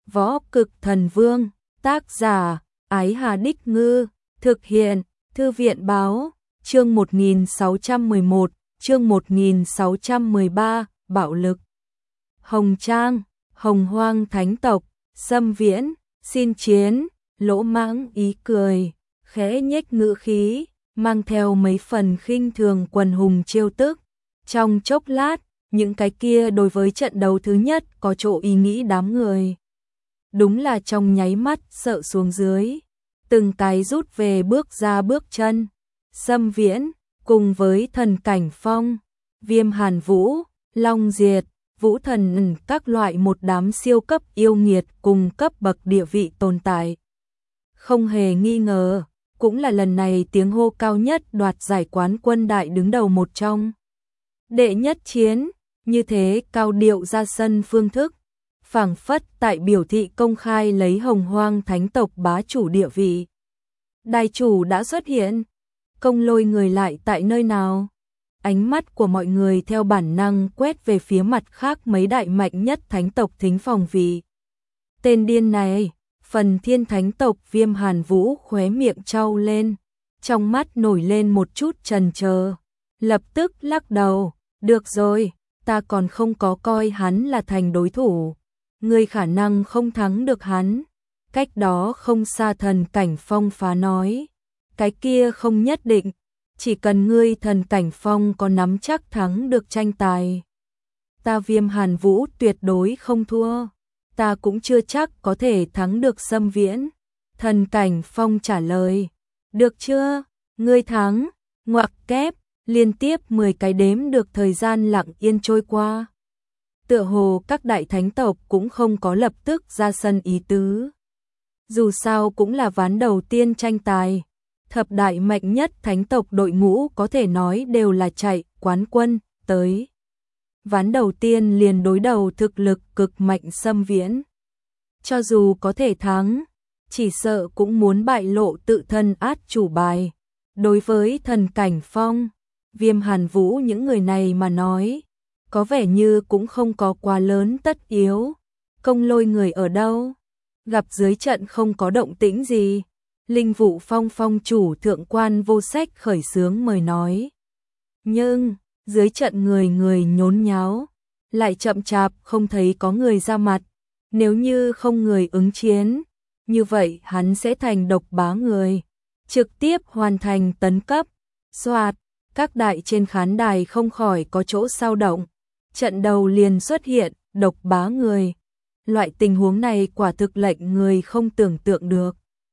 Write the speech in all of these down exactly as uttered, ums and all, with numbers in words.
Võ Cực Thần Vương, tác giả, Ái Hà Đích Ngư, thực hiện, Thư viện Báo, chương một nghìn sáu trăm mười một, chương một nghìn sáu trăm mười ba, bạo lực. Hồng Trang, Hồng Hoang Thánh Tộc, Xâm Viễn, xin chiến, lỗ mãng ý cười, khẽ nhếch ngữ khí, mang theo mấy phần khinh thường quần hùng trêu tức. Trong chốc lát, những cái kia đối với trận đấu thứ nhất có chỗ ý nghĩ đám người. Đúng là trong nháy mắt sợ xuống dưới, từng cái rút về bước ra bước chân. Xâm Viễn, cùng với Thần Cảnh Phong, Viêm Hàn Vũ, Long Diệt, Vũ Thần các loại một đám siêu cấp yêu nghiệt cùng cấp bậc địa vị tồn tại. Không hề nghi ngờ, cũng là lần này tiếng hô cao nhất đoạt giải quán quân đại đứng đầu một trong. Đệ nhất chiến, như thế cao điệu ra sân phương thức, phảng phất tại biểu thị công khai lấy Hồng Hoang Thánh Tộc bá chủ địa vị. Đài chủ đã xuất hiện, Công Lôi người lại tại nơi nào? Ánh mắt của mọi người theo bản năng quét về phía mặt khác mấy đại mạnh nhất thánh tộc thính phòng vị. Tên điên này, Phần Thiên Thánh Tộc Viêm Hàn Vũ khóe miệng trao lên, trong mắt nổi lên một chút chần chờ, lập tức lắc đầu, được rồi, ta còn không có coi hắn là thành đối thủ, ngươi khả năng không thắng được hắn. Cách đó không xa Thần Cảnh Phong phá nói, cái kia không nhất định, chỉ cần ngươi Thần Cảnh Phong có nắm chắc thắng được tranh tài. Ta Viêm Hàn Vũ tuyệt đối không thua, ta cũng chưa chắc có thể thắng được Xâm Viễn. Thần Cảnh Phong trả lời, được chưa, ngươi thắng, ngoặc kép, liên tiếp mười cái đếm được thời gian lặng yên trôi qua. Tựa hồ các đại thánh tộc cũng không có lập tức ra sân ý tứ. Dù sao cũng là ván đầu tiên tranh tài, thập đại mạnh nhất thánh tộc đội ngũ có thể nói đều là chạy quán quân tới. Ván đầu tiên liền đối đầu thực lực cực mạnh Xâm Viễn. Cho dù có thể thắng, chỉ sợ cũng muốn bại lộ tự thân át chủ bài. Đối với Thần Cảnh Phong, Viêm Hàn Vũ những người này mà nói, có vẻ như cũng không có quá lớn tất yếu. Công Lôi người ở đâu? Gặp dưới trận không có động tĩnh gì. Linh Vụ Phong phong chủ thượng quan Vô Sách khởi xướng mời nói. Nhưng, dưới trận người người nhốn nháo, lại chậm chạp không thấy có người ra mặt. Nếu như không người ứng chiến, như vậy hắn sẽ thành độc bá người, trực tiếp hoàn thành tấn cấp. Soạt, các đại trên khán đài không khỏi có chỗ sao động. Trận đầu liền xuất hiện độc bá người. Loại tình huống này quả thực lệnh người không tưởng tượng được.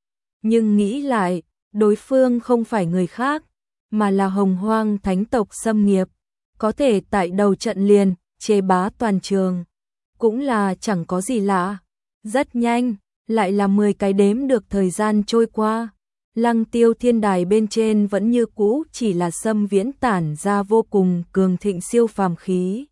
Nhưng nghĩ lại, đối phương không phải người khác, mà là Hồng Hoang Thánh Tộc Xâm Nghiệp, có thể tại đầu trận liền chế bá toàn trường, cũng là chẳng có gì lạ. Rất nhanh, lại là mười cái đếm được thời gian trôi qua. Lăng Tiêu Thiên Đài bên trên vẫn như cũ chỉ là Xâm Viễn tản ra vô cùng cường thịnh siêu phàm khí.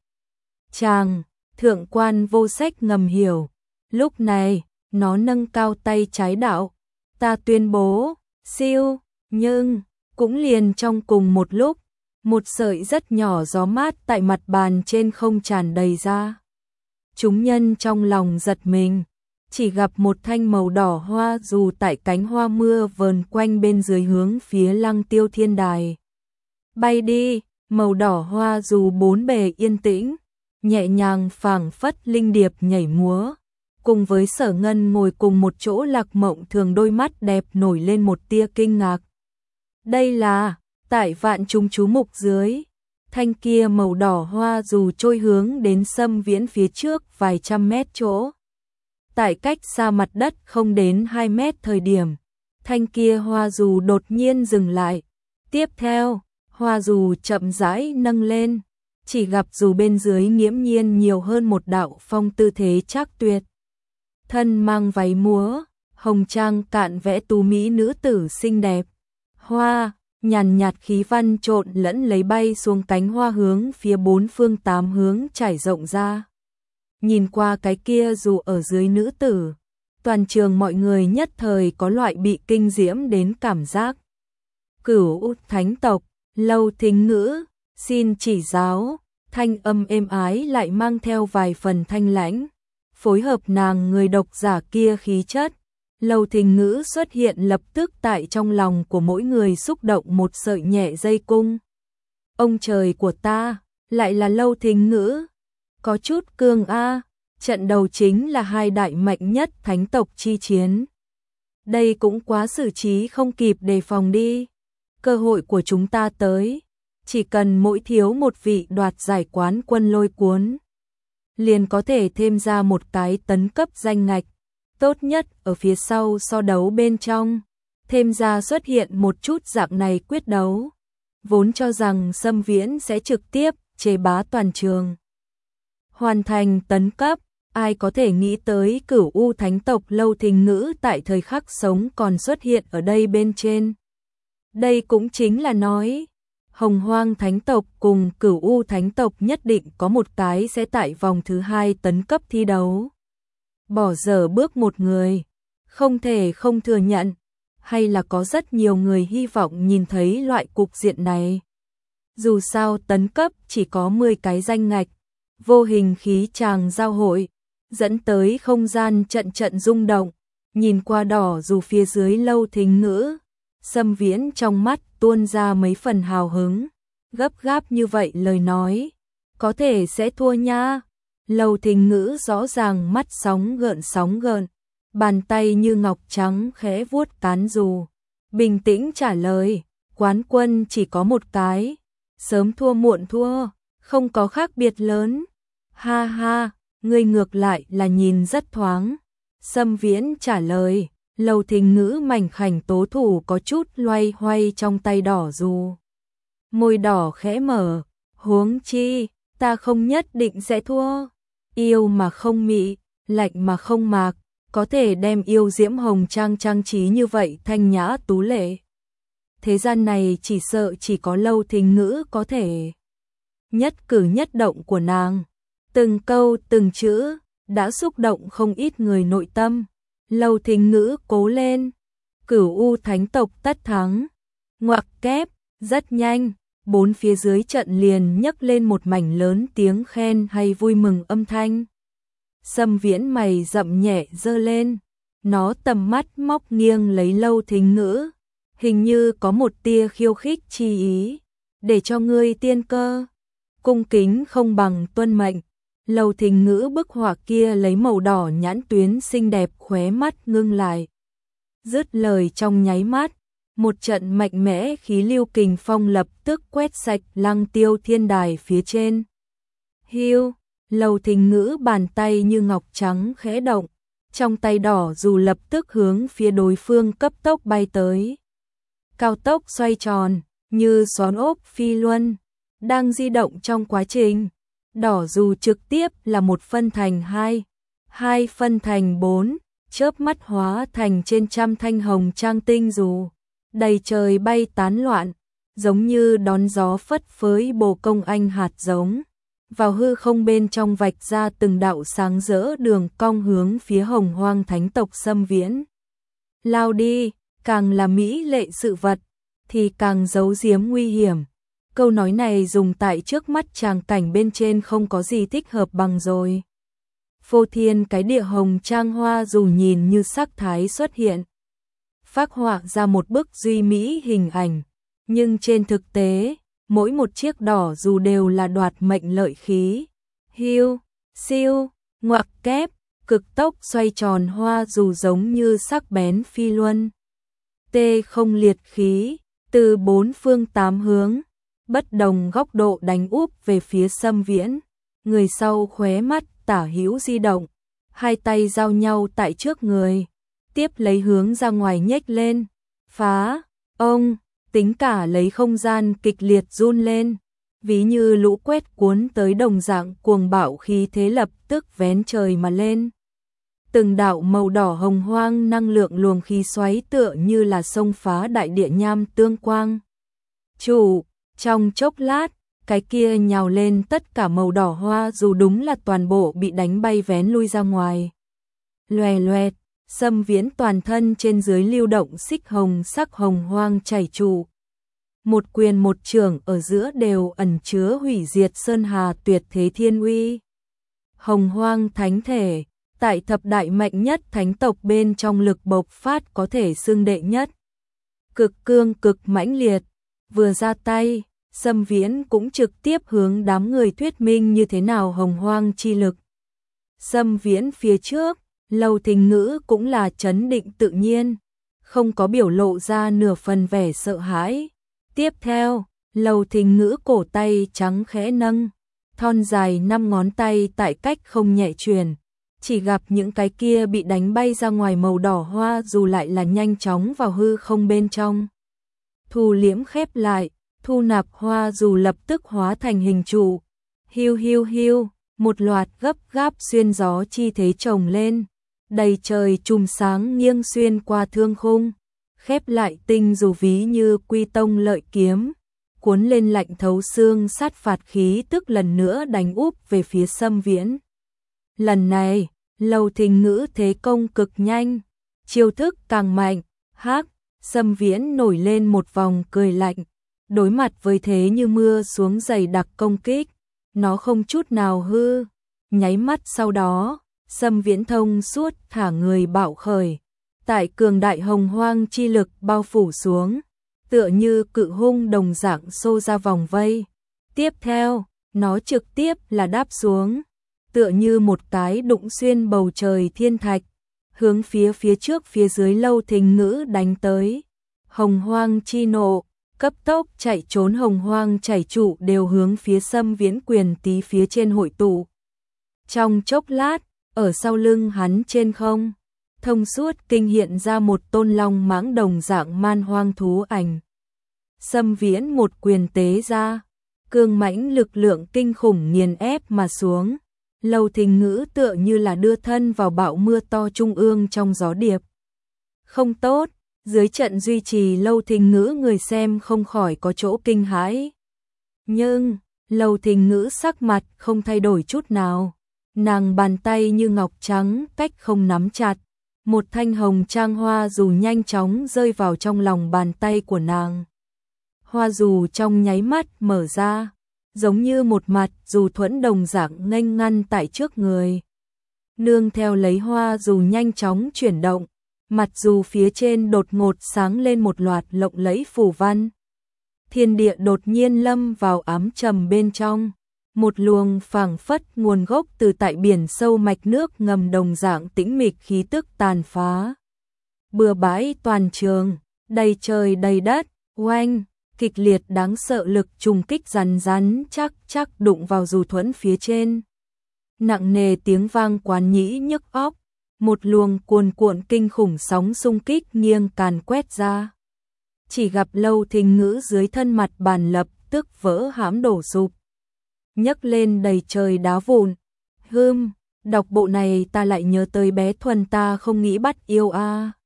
Chàng, thượng quan Vô Sách ngầm hiểu, lúc này, nó nâng cao tay trái đạo, ta tuyên bố, siêu, nhưng, cũng liền trong cùng một lúc, một sợi rất nhỏ gió mát tại mặt bàn trên không tràn đầy ra. Chúng nhân trong lòng giật mình, chỉ gặp một thanh màu đỏ hoa dù tại cánh hoa mưa vờn quanh bên dưới hướng phía Lăng Tiêu Thiên Đài. Bay đi, màu đỏ hoa dù bốn bề yên tĩnh, nhẹ nhàng phảng phất linh điệp nhảy múa, cùng với Sở Ngân ngồi cùng một chỗ Lạc Mộng Thường đôi mắt đẹp nổi lên một tia kinh ngạc. Đây là, tại vạn chúng chú mục dưới, thanh kia màu đỏ hoa dù trôi hướng đến Xâm Viễn phía trước vài trăm mét chỗ. Tại cách xa mặt đất không đến hai mét thời điểm, thanh kia hoa dù đột nhiên dừng lại. Tiếp theo, hoa dù chậm rãi nâng lên, chỉ gặp dù bên dưới nghiễm nhiên nhiều hơn một đạo phong tư thế trác tuyệt. Thân mang váy múa, hồng trang cạn vẽ tú mỹ nữ tử xinh đẹp. Hoa, nhàn nhạt khí văn trộn lẫn lấy bay xuống cánh hoa hướng phía bốn phương tám hướng trải rộng ra. Nhìn qua cái kia dù ở dưới nữ tử, toàn trường mọi người nhất thời có loại bị kinh diễm đến cảm giác. Cửu Thánh Tộc, Lâu Thính Ngữ, xin chỉ giáo, thanh âm êm ái lại mang theo vài phần thanh lãnh. phối hợp nàng người độc giả kia khí chất. Lâu Thính Ngữ xuất hiện lập tức tại trong lòng của mỗi người xúc động một sợi nhẹ dây cung. Ông trời của ta, lại là Lâu Thính Ngữ. Có chút cương a, trận đầu chính là hai đại mạnh nhất thánh tộc chi chiến. Đây cũng quá xử trí không kịp đề phòng đi. Cơ hội của chúng ta tới, chỉ cần mỗi thiếu một vị đoạt giải quán quân lôi cuốn, liền có thể thêm ra một cái tấn cấp danh ngạch. Tốt nhất ở phía sau so đấu bên trong, thêm ra xuất hiện một chút dạng này quyết đấu. Vốn cho rằng Sâm Viễn sẽ trực tiếp chế bá toàn trường, hoàn thành tấn cấp, ai có thể nghĩ tới Cửu U Thánh tộc Lâu Thính Ngữ tại thời khắc sống còn xuất hiện ở đây bên trên. Đây cũng chính là nói, Hồng Hoang Thánh tộc cùng Cửu U Thánh tộc nhất định có một cái sẽ tại vòng thứ hai tấn cấp thi đấu. Bỏ dở bước một người, không thể không thừa nhận, hay là có rất nhiều người hy vọng nhìn thấy loại cục diện này. Dù sao tấn cấp chỉ có mười cái danh ngạch, vô hình khí tràng giao hội, dẫn tới không gian trận trận rung động, nhìn qua đỏ dù phía dưới Lâu Thính Ngữ, Sâm Viễn trong mắt tuôn ra mấy phần hào hứng, gấp gáp như vậy lời nói, có thể sẽ thua nha. Lâu Thính Ngữ rõ ràng mắt sóng gợn sóng gợn, bàn tay như ngọc trắng khẽ vuốt cán dù, bình tĩnh trả lời, quán quân chỉ có một cái, sớm thua muộn thua, không có khác biệt lớn. Ha ha, ngươi ngược lại là nhìn rất thoáng. Sâm Viễn trả lời, Lâu Thính Ngữ mảnh khảnh tố thủ có chút loay hoay trong tay đỏ dù. Môi đỏ khẽ mở, huống chi, ta không nhất định sẽ thua. Yêu mà không mị, lạnh mà không mạc, có thể đem yêu diễm hồng trang trang trí như vậy thanh nhã tú lệ. Thế gian này chỉ sợ chỉ có Lâu Thính Ngữ có thể. Nhất cử nhất động của nàng, từng câu từng chữ, đã xúc động không ít người nội tâm. Lâu Thính Ngữ cố lên, Cửu U Thánh tộc tất thắng. Ngoặc kép, rất nhanh, bốn phía dưới trận liền nhấc lên một mảnh lớn tiếng khen hay vui mừng âm thanh. Sâm Viễn mày rậm nhẹ giơ lên, nó tầm mắt móc nghiêng lấy Lâu Thính Ngữ, hình như có một tia khiêu khích chi ý, để cho ngươi tiên cơ. Cung kính không bằng tuân mệnh. Lâu Thính Ngữ bức họa kia lấy màu đỏ nhãn tuyến xinh đẹp khóe mắt ngưng lại. Dứt lời trong nháy mắt, một trận mạnh mẽ khí lưu kình phong lập tức quét sạch Lăng Tiêu Thiên Đài phía trên. Hiu, Lâu Thính Ngữ bàn tay như ngọc trắng khẽ động, trong tay đỏ dù lập tức hướng phía đối phương cấp tốc bay tới. Cao tốc xoay tròn, như xoắn ốc phi luân, đang di động trong quá trình. Đỏ dù trực tiếp là một phân thành hai, hai phân thành bốn, chớp mắt hóa thành trên trăm thanh hồng trang tinh dù, đầy trời bay tán loạn, giống như đón gió phất phới bồ công anh hạt giống, vào hư không bên trong vạch ra từng đạo sáng rỡ đường cong hướng phía Hồng Hoang Thánh tộc Sâm Viễn. Lao đi, càng là mỹ lệ sự vật, thì càng giấu giếm nguy hiểm. Câu nói này dùng tại trước mắt tràng cảnh bên trên không có gì thích hợp bằng rồi. Phô thiên cái địa hồng trang hoa dù nhìn như sắc thái xuất hiện, phác họa ra một bức duy mỹ hình ảnh, nhưng trên thực tế, mỗi một chiếc đỏ dù đều là đoạt mệnh lợi khí. Hiu, siêu, ngoặc kép, cực tốc xoay tròn hoa dù giống như sắc bén phi luân. Tê không liệt khí, từ bốn phương tám hướng, bất đồng góc độ đánh úp về phía Sâm Viễn. Người sau khóe mắt tả hữu di động, hai tay giao nhau tại trước người, tiếp lấy hướng ra ngoài nhếch lên. Phá, ông, tính cả lấy không gian kịch liệt run lên, ví như lũ quét cuốn tới đồng dạng cuồng bạo khí thế lập tức vén trời mà lên. Từng đạo màu đỏ hồng hoang năng lượng luồng khí xoáy tựa như là sông phá đại địa nham tương quang. Chủ, trong chốc lát, cái kia nhào lên tất cả màu đỏ hoa dù đúng là toàn bộ bị đánh bay vén lui ra ngoài. Loè loẹt, Sâm Viễn toàn thân trên dưới lưu động xích hồng sắc hồng hoang chảy trụ. Một quyền một trường ở giữa đều ẩn chứa hủy diệt sơn hà tuyệt thế thiên uy. Hồng hoang thánh thể, tại thập đại mạnh nhất thánh tộc bên trong lực bộc phát có thể xưng đệ nhất. Cực cương cực mãnh liệt, vừa ra tay, Sâm Viễn cũng trực tiếp hướng đám người thuyết minh như thế nào hồng hoang chi lực. Sâm Viễn phía trước, Lâu Thính Ngữ cũng là trấn định tự nhiên, không có biểu lộ ra nửa phần vẻ sợ hãi. Tiếp theo, Lâu Thính Ngữ cổ tay trắng khẽ nâng, thon dài năm ngón tay tại cách không nhẹ truyền, chỉ gặp những cái kia bị đánh bay ra ngoài màu đỏ hoa dù lại là nhanh chóng vào hư không bên trong. Thu liễm khép lại, thu nạp hoa dù lập tức hóa thành hình trụ. Hiu hiu hiu, một loạt gấp gáp xuyên gió chi thế chồng lên, đầy trời chùm sáng nghiêng xuyên qua thương khung, khép lại tinh dù ví như quy tông lợi kiếm, cuốn lên lạnh thấu xương sát phạt khí tức lần nữa đánh úp về phía Sâm Viễn. Lần này, Lâu Thính Ngữ thế công cực nhanh, chiêu thức càng mạnh, hắc, Sâm Viễn nổi lên một vòng cười lạnh, đối mặt với thế như mưa xuống dày đặc công kích, nó không chút nào hư, nháy mắt sau đó, Sâm Viễn thông suốt thả người bạo khởi, tại cường đại hồng hoang chi lực bao phủ xuống, tựa như cự hung đồng dạng xô ra vòng vây. Tiếp theo, nó trực tiếp là đáp xuống, tựa như một cái đụng xuyên bầu trời thiên thạch, hướng phía phía trước phía dưới Lâu Thính Ngữ đánh tới. Hồng hoang chi nộ, cấp tốc chạy trốn hồng hoang chảy trụ đều hướng phía Sâm Viễn quyền tí phía trên hội tụ. Trong chốc lát, ở sau lưng hắn trên không, thông suốt kinh hiện ra một tôn long mãng đồng dạng man hoang thú ảnh. Sâm Viễn một quyền tế ra, cương mãnh lực lượng kinh khủng nghiền ép mà xuống. Lâu Thính Ngữ tựa như là đưa thân vào bão mưa to trung ương trong gió điệp. Không tốt, dưới trận duy trì Lâu Thính Ngữ người xem không khỏi có chỗ kinh hãi. Nhưng, Lâu Thính Ngữ sắc mặt không thay đổi chút nào. Nàng bàn tay như ngọc trắng cách không nắm chặt. Một thanh hồng trang hoa dù nhanh chóng rơi vào trong lòng bàn tay của nàng. Hoa dù trong nháy mắt mở ra, giống như một mặt dù thuẫn đồng dạng nghênh ngăn tại trước người. Nương theo lấy hoa dù nhanh chóng chuyển động, mặt dù phía trên đột ngột sáng lên một loạt lộng lẫy phù văn. Thiên địa đột nhiên lâm vào ám trầm bên trong, một luồng phảng phất nguồn gốc từ tại biển sâu mạch nước ngầm đồng dạng tĩnh mịch khí tức tàn phá. Bừa bãi toàn trường, đầy trời đầy đất, oanh, kịch liệt đáng sợ lực trùng kích rắn rắn chắc chắc đụng vào dù thuẫn phía trên. Nặng nề tiếng vang quán nhĩ nhức óc, một luồng cuồn cuộn kinh khủng sóng xung kích nghiêng càn quét ra. Chỉ gặp Lâu Thính Ngữ dưới thân mặt bàn lập tức vỡ hãm đổ sụp, nhấc lên đầy trời đá vụn. Hưm, đọc bộ này ta lại nhớ tới bé Thuần ta không nghĩ bắt yêu a. À.